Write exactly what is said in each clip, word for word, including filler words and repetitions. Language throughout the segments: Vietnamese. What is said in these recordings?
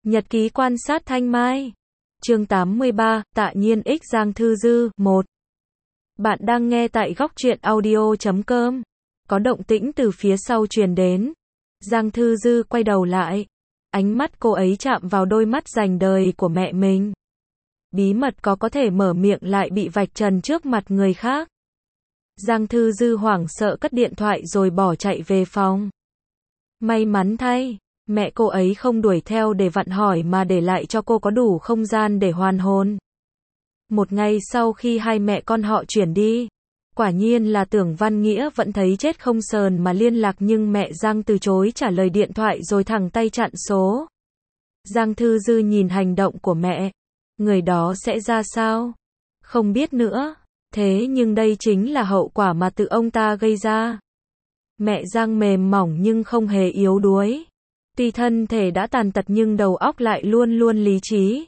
Nhật ký quan sát Thanh Mai. Chương tám mươi ba, Tạ Nhiên x Giang Thư Dư, một. Bạn đang nghe tại góc truyện audio chấm com. Có động tĩnh từ phía sau truyền đến. Giang Thư Dư quay đầu lại. Ánh mắt cô ấy chạm vào đôi mắt dành đời của mẹ mình. Bí mật có có thể mở miệng lại bị vạch trần trước mặt người khác. Giang Thư Dư hoảng sợ cất điện thoại rồi bỏ chạy về phòng. May mắn thay, mẹ cô ấy không đuổi theo để vặn hỏi mà để lại cho cô có đủ không gian để hoàn hồn. Một ngày sau khi hai mẹ con họ chuyển đi, quả nhiên là Tưởng Văn Nghĩa vẫn thấy chết không sờn mà liên lạc, nhưng mẹ Giang từ chối trả lời điện thoại rồi thẳng tay chặn số. Giang Thư Dư nhìn hành động của mẹ, người đó sẽ ra sao? Không biết nữa, thế nhưng đây chính là hậu quả mà tự ông ta gây ra. Mẹ Giang mềm mỏng nhưng không hề yếu đuối. Tuy thân thể đã tàn tật nhưng đầu óc lại luôn luôn lý trí.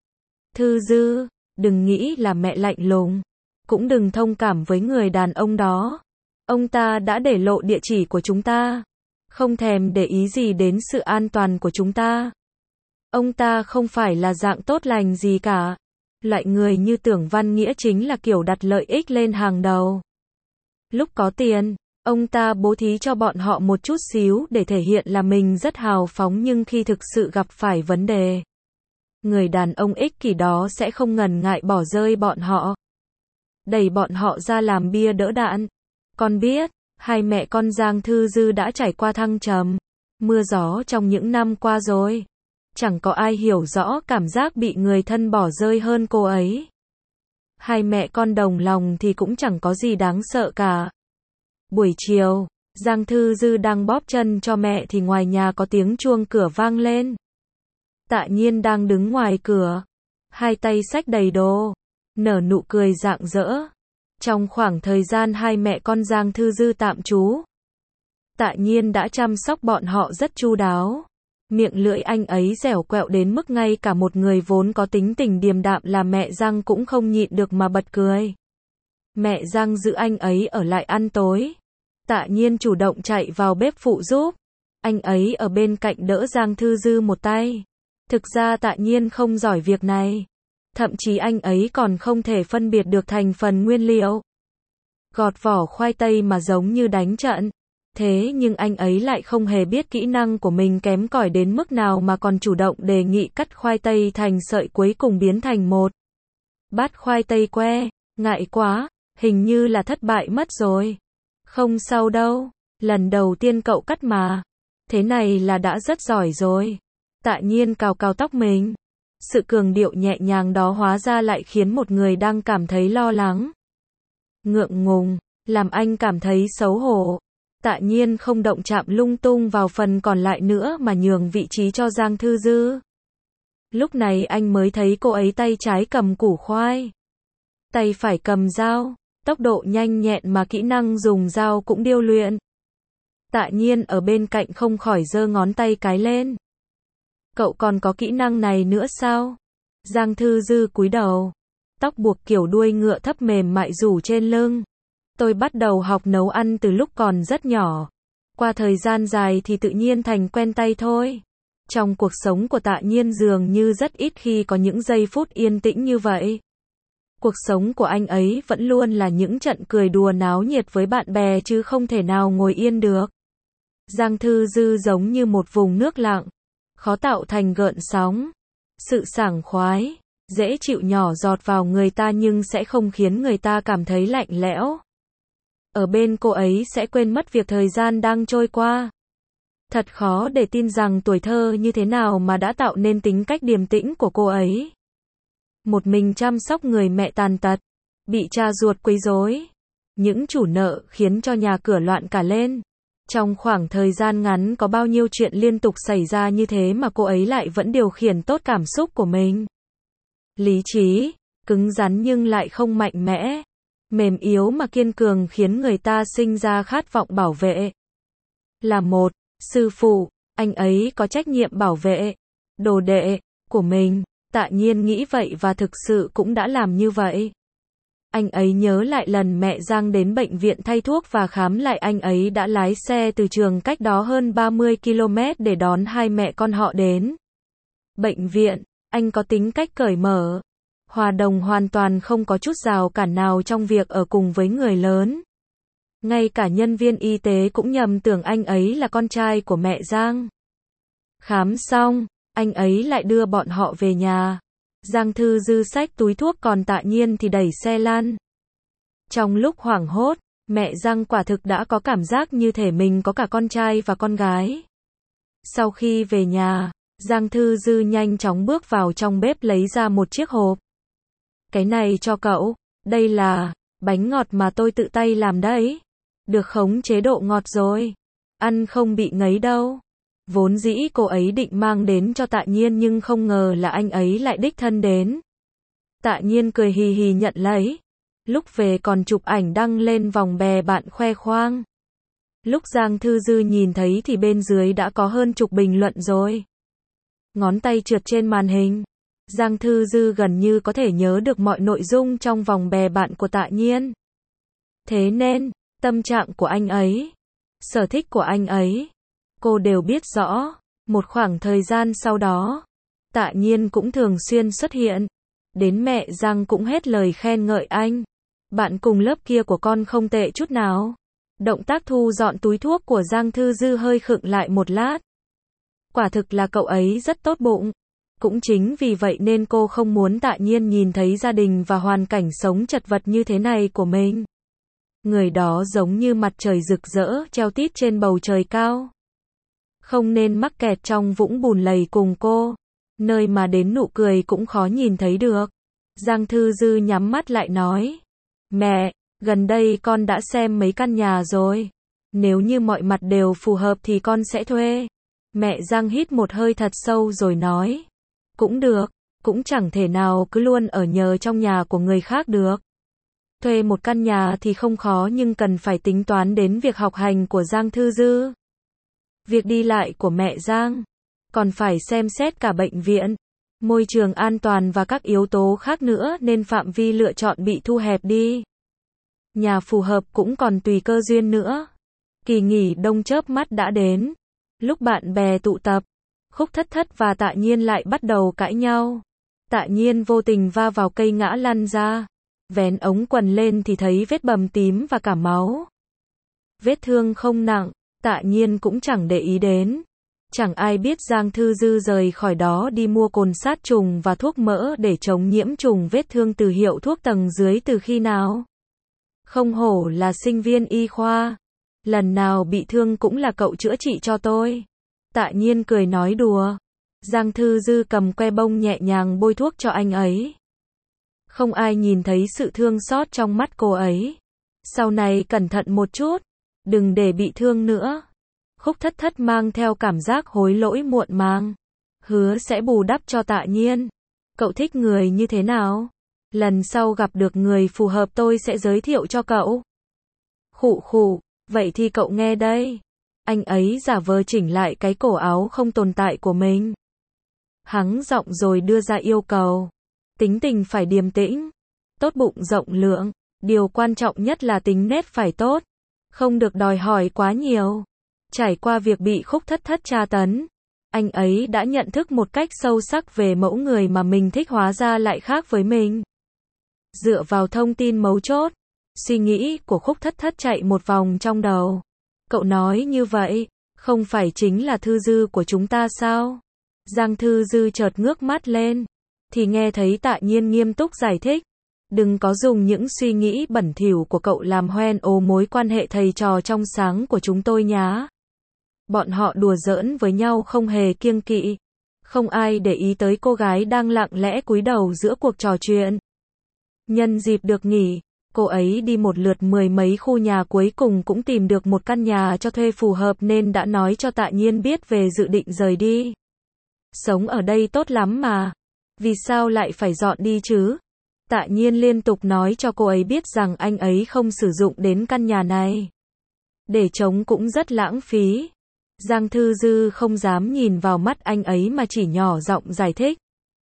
Thư Dư, đừng nghĩ là mẹ lạnh lùng, cũng đừng thông cảm với người đàn ông đó. Ông ta đã để lộ địa chỉ của chúng ta, không thèm để ý gì đến sự an toàn của chúng ta. Ông ta không phải là dạng tốt lành gì cả. Loại người như Tưởng Văn Nghĩa chính là kiểu đặt lợi ích lên hàng đầu. Lúc có tiền, ông ta bố thí cho bọn họ một chút xíu để thể hiện là mình rất hào phóng, nhưng khi thực sự gặp phải vấn đề, người đàn ông ích kỷ đó sẽ không ngần ngại bỏ rơi bọn họ, đẩy bọn họ ra làm bia đỡ đạn. Con biết, hai mẹ con Giang Thư Dư đã trải qua thăng trầm, mưa gió trong những năm qua rồi. Chẳng có ai hiểu rõ cảm giác bị người thân bỏ rơi hơn cô ấy. Hai mẹ con đồng lòng thì cũng chẳng có gì đáng sợ cả. Buổi chiều, Giang Thư Dư đang bóp chân cho mẹ thì ngoài nhà có tiếng chuông cửa vang lên. Tạ Nhiên đang đứng ngoài cửa, hai tay xách đầy đồ, nở nụ cười rạng rỡ. Trong khoảng thời gian hai mẹ con Giang Thư Dư tạm trú, Tạ Nhiên đã chăm sóc bọn họ rất chu đáo. Miệng lưỡi anh ấy dẻo quẹo đến mức ngay cả một người vốn có tính tình điềm đạm là mẹ Giang cũng không nhịn được mà bật cười. Mẹ Giang giữ anh ấy ở lại ăn tối. Tạ Nhiên chủ động chạy vào bếp phụ giúp. Anh ấy ở bên cạnh đỡ Giang Thư Dư một tay. Thực ra Tạ Nhiên không giỏi việc này. Thậm chí anh ấy còn không thể phân biệt được thành phần nguyên liệu. Gọt vỏ khoai tây mà giống như đánh trận. Thế nhưng anh ấy lại không hề biết kỹ năng của mình kém cỏi đến mức nào mà còn chủ động đề nghị cắt khoai tây thành sợi, cuối cùng biến thành một bát khoai tây que. Ngại quá, hình như là thất bại mất rồi. Không sao đâu, lần đầu tiên cậu cắt mà. Thế này là đã rất giỏi rồi. Tạ Nhiên cào cào tóc mình. Sự cường điệu nhẹ nhàng đó hóa ra lại khiến một người đang cảm thấy lo lắng, ngượng ngùng, làm anh cảm thấy xấu hổ. Tạ Nhiên không động chạm lung tung vào phần còn lại nữa mà nhường vị trí cho Giang Thư Dư. Lúc này anh mới thấy cô ấy tay trái cầm củ khoai, tay phải cầm dao, tốc độ nhanh nhẹn mà kỹ năng dùng dao cũng điêu luyện. Tạ Nhiên ở bên cạnh không khỏi giơ ngón tay cái lên. Cậu còn có kỹ năng này nữa sao? Giang Thư Dư cúi đầu, tóc buộc kiểu đuôi ngựa thấp mềm mại rủ trên lưng. Tôi bắt đầu học nấu ăn từ lúc còn rất nhỏ. Qua thời gian dài thì tự nhiên thành quen tay thôi. Trong cuộc sống của Tạ Nhiên dường như rất ít khi có những giây phút yên tĩnh như vậy. Cuộc sống của anh ấy vẫn luôn là những trận cười đùa náo nhiệt với bạn bè chứ không thể nào ngồi yên được. Giang Thư Dư giống như một vùng nước lặng, khó tạo thành gợn sóng. Sự sảng khoái, dễ chịu nhỏ giọt vào người ta nhưng sẽ không khiến người ta cảm thấy lạnh lẽo. Ở bên cô ấy sẽ quên mất việc thời gian đang trôi qua. Thật khó để tin rằng tuổi thơ như thế nào mà đã tạo nên tính cách điềm tĩnh của cô ấy. Một mình chăm sóc người mẹ tàn tật, bị cha ruột quấy rối, những chủ nợ khiến cho nhà cửa loạn cả lên. Trong khoảng thời gian ngắn có bao nhiêu chuyện liên tục xảy ra như thế mà cô ấy lại vẫn điều khiển tốt cảm xúc của mình. Lý trí, cứng rắn nhưng lại không mạnh mẽ. Mềm yếu mà kiên cường khiến người ta sinh ra khát vọng bảo vệ. Là một sư phụ, anh ấy có trách nhiệm bảo vệ đồ đệ của mình. Tạ Nhiên nghĩ vậy và thực sự cũng đã làm như vậy. Anh ấy nhớ lại lần mẹ Giang đến bệnh viện thay thuốc và khám lại, anh ấy đã lái xe từ trường cách đó hơn ba mươi ki lô mét để đón hai mẹ con họ đến. bệnh viện, anh có tính cách cởi mở, hòa đồng hoàn toàn không có chút rào cản nào trong việc ở cùng với người lớn. Ngay cả nhân viên y tế cũng nhầm tưởng anh ấy là con trai của mẹ Giang. Khám xong, anh ấy lại đưa bọn họ về nhà. Giang Thư Dư xách túi thuốc còn Tạ Nhiên thì đẩy xe lăn. Trong lúc hoảng hốt, mẹ Giang quả thực đã có cảm giác như thể mình có cả con trai và con gái. Sau khi về nhà, Giang Thư Dư nhanh chóng bước vào trong bếp lấy ra một chiếc hộp. Cái này cho cậu, đây là bánh ngọt mà tôi tự tay làm đấy. Được khống chế độ ngọt rồi. Ăn không bị ngấy đâu. Vốn dĩ cô ấy định mang đến cho Tạ Nhiên nhưng không ngờ là anh ấy lại đích thân đến. Tạ Nhiên cười hì hì nhận lấy. Lúc về còn chụp ảnh đăng lên vòng bè bạn khoe khoang. Lúc Giang Thư Dư nhìn thấy thì bên dưới đã có hơn chục bình luận rồi. Ngón tay trượt trên màn hình. Giang Thư Dư gần như có thể nhớ được mọi nội dung trong vòng bè bạn của Tạ Nhiên. Thế nên, tâm trạng của anh ấy, sở thích của anh ấy, cô đều biết rõ. Một khoảng thời gian sau đó, Tạ Nhiên cũng thường xuyên xuất hiện. Đến mẹ Giang cũng hết lời khen ngợi anh. Bạn cùng lớp kia của con không tệ chút nào. Động tác thu dọn túi thuốc của Giang Thư Dư hơi khựng lại một lát. Quả thực là cậu ấy rất tốt bụng. Cũng chính vì vậy nên cô không muốn Tạ Nhiên nhìn thấy gia đình và hoàn cảnh sống chật vật như thế này của mình. Người đó giống như mặt trời rực rỡ treo tít trên bầu trời cao. Không nên mắc kẹt trong vũng bùn lầy cùng cô, nơi mà đến nụ cười cũng khó nhìn thấy được. Giang Thư Dư nhắm mắt lại nói. Mẹ, gần đây con đã xem mấy căn nhà rồi. Nếu như mọi mặt đều phù hợp thì con sẽ thuê. Mẹ Giang hít một hơi thật sâu rồi nói. Cũng được, cũng chẳng thể nào cứ luôn ở nhờ trong nhà của người khác được. Thuê một căn nhà thì không khó nhưng cần phải tính toán đến việc học hành của Giang Thư Dư. Việc đi lại của mẹ Giang. Còn phải xem xét cả bệnh viện, môi trường an toàn và các yếu tố khác nữa nên phạm vi lựa chọn bị thu hẹp đi. Nhà phù hợp cũng còn tùy cơ duyên nữa. Kỳ nghỉ đông chớp mắt đã đến. Lúc bạn bè tụ tập, Khúc Thất Thất và Tạ Nhiên lại bắt đầu cãi nhau. Tạ Nhiên vô tình va vào cây ngã lăn ra. Vén ống quần lên thì thấy vết bầm tím và cả máu. Vết thương không nặng, Tạ Nhiên cũng chẳng để ý đến. Chẳng ai biết Giang Thư Dư rời khỏi đó đi mua cồn sát trùng và thuốc mỡ để chống nhiễm trùng vết thương từ hiệu thuốc tầng dưới từ khi nào. Không hổ là sinh viên y khoa. Lần nào bị thương cũng là cậu chữa trị cho tôi. Tạ Nhiên cười nói đùa. Giang Thư Dư cầm que bông nhẹ nhàng bôi thuốc cho anh ấy. Không ai nhìn thấy sự thương xót trong mắt cô ấy. Sau này cẩn thận một chút, đừng để bị thương nữa. Khúc Thất Thất mang theo cảm giác hối lỗi muộn màng. Hứa sẽ bù đắp cho Tạ Nhiên. Cậu thích người như thế nào? Lần sau gặp được người phù hợp tôi sẽ giới thiệu cho cậu. Khụ khụ, vậy thì cậu nghe đây. Anh ấy giả vờ chỉnh lại cái cổ áo không tồn tại của mình. Hắng giọng rồi đưa ra yêu cầu. Tính tình phải điềm tĩnh, tốt bụng rộng lượng, điều quan trọng nhất là tính nết phải tốt, không được đòi hỏi quá nhiều. Trải qua việc bị Khúc Thất Thất tra tấn, anh ấy đã nhận thức một cách sâu sắc về mẫu người mà mình thích hóa ra lại khác với mình. Dựa vào thông tin mấu chốt, suy nghĩ của Khúc Thất Thất chạy một vòng trong đầu. Cậu nói như vậy, không phải chính là Thư Dư của chúng ta sao? Giang Thư Dư chợt ngước mắt lên, thì nghe thấy Tạ Nhiên nghiêm túc giải thích. Đừng có dùng những suy nghĩ bẩn thỉu của cậu làm hoen ố mối quan hệ thầy trò trong sáng của chúng tôi nhá. Bọn họ đùa giỡn với nhau không hề kiêng kỵ. Không ai để ý tới cô gái đang lặng lẽ cúi đầu giữa cuộc trò chuyện. Nhân dịp được nghỉ, cô ấy đi một lượt mười mấy khu nhà cuối cùng cũng tìm được một căn nhà cho thuê phù hợp nên đã nói cho Tạ Nhiên biết về dự định rời đi. Sống ở đây tốt lắm mà. Vì sao lại phải dọn đi chứ? Tạ Nhiên liên tục nói cho cô ấy biết rằng anh ấy không sử dụng đến căn nhà này. Để trống cũng rất lãng phí. Giang Thư Dư không dám nhìn vào mắt anh ấy mà chỉ nhỏ giọng giải thích.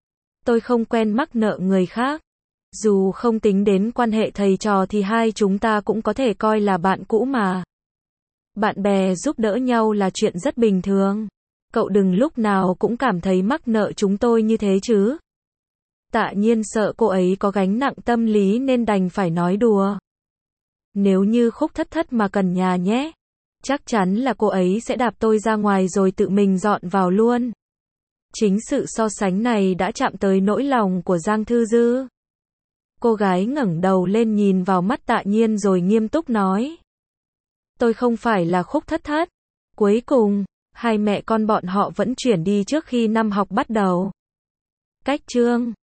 Tôi không quen mắc nợ người khác. Dù không tính đến quan hệ thầy trò thì hai chúng ta cũng có thể coi là bạn cũ mà. Bạn bè giúp đỡ nhau là chuyện rất bình thường. Cậu đừng lúc nào cũng cảm thấy mắc nợ chúng tôi như thế chứ. Tạ Nhiên sợ cô ấy có gánh nặng tâm lý nên đành phải nói đùa. Nếu như Khúc Thất Thất mà cần nhà nhé. Chắc chắn là cô ấy sẽ đạp tôi ra ngoài rồi tự mình dọn vào luôn. Chính sự so sánh này đã chạm tới nỗi lòng của Giang Thư Dư. Cô gái ngẩng đầu lên nhìn vào mắt Tạ Nhiên rồi nghiêm túc nói. Tôi không phải là Khúc Thất Thất. Cuối cùng, hai mẹ con bọn họ vẫn chuyển đi trước khi năm học bắt đầu. Cách chương